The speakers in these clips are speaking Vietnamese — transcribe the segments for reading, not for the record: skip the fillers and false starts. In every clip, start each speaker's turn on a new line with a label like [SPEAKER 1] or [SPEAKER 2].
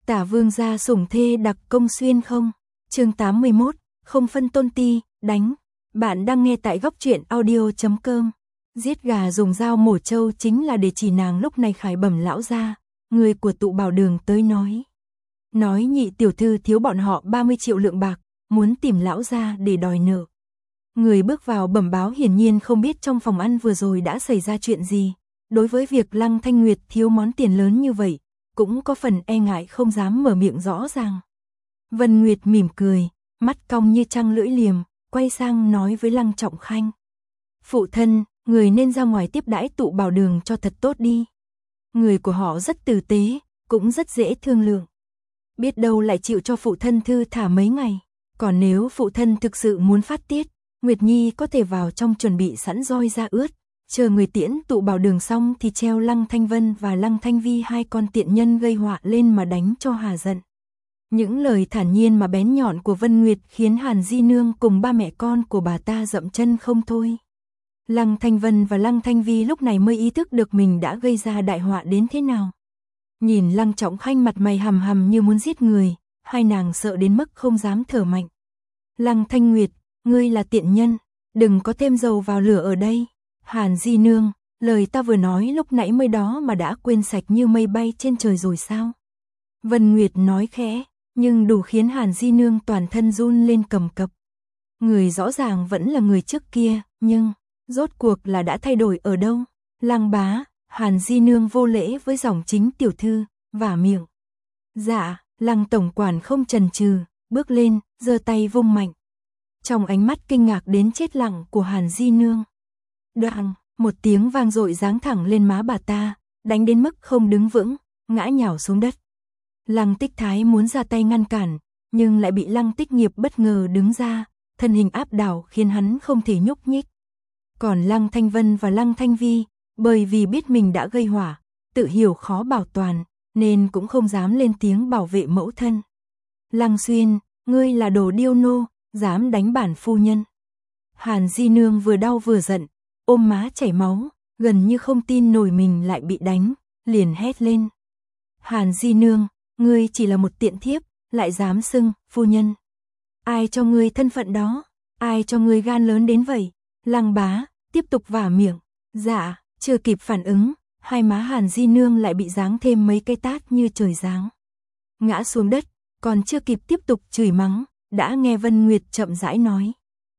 [SPEAKER 1] Tả vương gia sủng thê đặc công xuyên không? Chương 81, không phân tôn ti, đánh. Bạn đang nghe tại góc truyện audio.com. Giết gà dùng dao mổ trâu chính là để chỉ nàng lúc này khải bẩm lão gia, người của tụ bảo đường tới nói. Nói nhị tiểu thư thiếu bọn họ 30 triệu lượng bạc, muốn tìm lão gia để đòi nợ. Người bước vào bẩm báo hiển nhiên không biết trong phòng ăn vừa rồi đã xảy ra chuyện gì. Đối với việc Lăng Thanh Nguyệt thiếu món tiền lớn như vậy, cũng có phần e ngại không dám mở miệng rõ ràng. Vân Nguyệt mỉm cười, mắt cong như trăng lưỡi liềm, quay sang nói với Lăng Trọng Khanh. Phụ thân, người nên ra ngoài tiếp đãi tụ bảo đường cho thật tốt đi. Người của họ rất tử tế, cũng rất dễ thương lượng. Biết đâu lại chịu cho phụ thân thư thả mấy ngày. Còn nếu phụ thân thực sự muốn phát tiết, Nguyệt Nhi có thể vào trong chuẩn bị sẵn roi da ướt. Chờ người tiễn tụ bảo đường xong thì treo Lăng Thanh Vân và Lăng Thanh Vi hai con tiện nhân gây họa lên mà đánh cho hà giận. Những lời thản nhiên mà bén nhọn của Vân Nguyệt khiến Hàn Di Nương cùng ba mẹ con của bà ta dậm chân không thôi. Lăng Thanh Vân và Lăng Thanh Vi lúc này mới ý thức được mình đã gây ra đại họa đến thế nào. Nhìn Lăng Trọng Khanh mặt mày hầm hầm như muốn giết người, hai nàng sợ đến mức không dám thở mạnh. Lăng Thanh Nguyệt, ngươi là tiện nhân, đừng có thêm dầu vào lửa ở đây. Hàn Di Nương, lời ta vừa nói lúc nãy mới đó mà đã quên sạch như mây bay trên trời rồi sao? Vân Nguyệt nói khẽ, nhưng đủ khiến Hàn Di Nương toàn thân run lên cầm cập. Người rõ ràng vẫn là người trước kia, nhưng rốt cuộc là đã thay đổi ở đâu? Lăng bá, Hàn Di Nương vô lễ với dòng chính tiểu thư, vả miệng. Dạ, Lăng tổng quản không chần chừ, bước lên, giơ tay vung mạnh. Trong ánh mắt kinh ngạc đến chết lặng của Hàn Di Nương. Đoàng, một tiếng vang dội giáng thẳng lên má bà ta, đánh đến mức không đứng vững, ngã nhào xuống đất. Lăng Tích Thái muốn ra tay ngăn cản, nhưng lại bị Lăng Tích Nghiệp bất ngờ đứng ra, thân hình áp đảo khiến hắn không thể nhúc nhích. Còn Lăng Thanh Vân và Lăng Thanh Vi, bởi vì biết mình đã gây họa, tự hiểu khó bảo toàn, nên cũng không dám lên tiếng bảo vệ mẫu thân. Lăng Xuyên, ngươi là đồ điêu nô, dám đánh bản phu nhân. Hàn Di Nương vừa đau vừa giận, ôm má chảy máu, gần như không tin nổi mình lại bị đánh, liền hét lên. Hàn Di Nương, ngươi chỉ là một tiện thiếp, lại dám xưng phu nhân. Ai cho ngươi thân phận đó? Ai cho ngươi gan lớn đến vậy? Lăng bá, tiếp tục vả miệng. Dạ, chưa kịp phản ứng, hai má Hàn Di Nương lại bị giáng thêm mấy cái tát như trời giáng. Ngã xuống đất, còn chưa kịp tiếp tục chửi mắng, đã nghe Vân Nguyệt chậm rãi nói.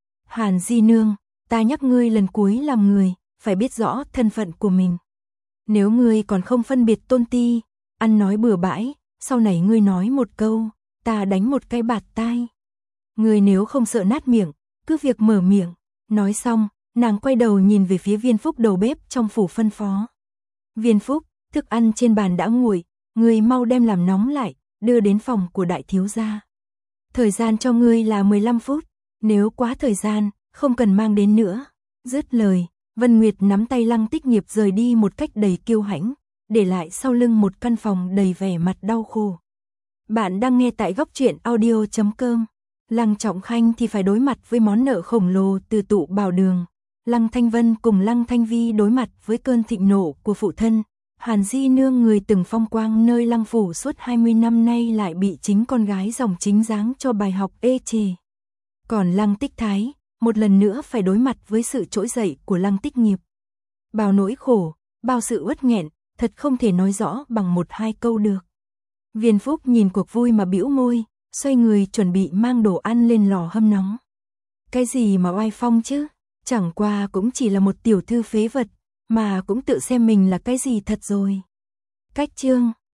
[SPEAKER 1] Hàn Di Nương, ta nhắc ngươi lần cuối làm người, phải biết rõ thân phận của mình. Nếu ngươi còn không phân biệt tôn ti, ăn nói bừa bãi, sau này ngươi nói một câu, ta đánh một cái bạt tai. Ngươi nếu không sợ nát miệng, cứ việc mở miệng. Nói xong, nàng quay đầu nhìn về phía Viên Phúc đầu bếp trong phủ phân phó. Viên Phúc, thức ăn trên bàn đã nguội, ngươi mau đem làm nóng lại, đưa đến phòng của đại thiếu gia. Thời gian cho ngươi là 15 phút, nếu quá thời gian, không cần mang đến nữa. Dứt lời, Vân Nguyệt nắm tay Lăng Tích Nghiệp rời đi một cách đầy kiêu hãnh, để lại sau lưng một căn phòng đầy vẻ mặt đau khổ. Bạn đang nghe tại góc truyện audio.com. Lăng Trọng Khanh thì phải đối mặt với món nợ khổng lồ từ tụ bảo đường. Lăng Thanh Vân cùng Lăng Thanh Vi đối mặt với cơn thịnh nộ của phụ thân. Hàn Di Nương người từng phong quang nơi Lăng phủ suốt 20 năm nay lại bị chính con gái dòng chính giáng cho bài học ê chề. Còn Lăng Tích Thái, một lần nữa phải đối mặt với sự trỗi dậy của Lăng Tích Nghiệp. Bao nỗi khổ, bao sự uất nghẹn, thật không thể nói rõ bằng một hai câu được. Viên Phúc nhìn cuộc vui mà bĩu môi, xoay người chuẩn bị mang đồ ăn lên lò hâm nóng. Cái gì mà oai phong chứ, chẳng qua cũng chỉ là một tiểu thư phế vật, mà cũng tự xem mình là cái gì thật rồi. Cách chương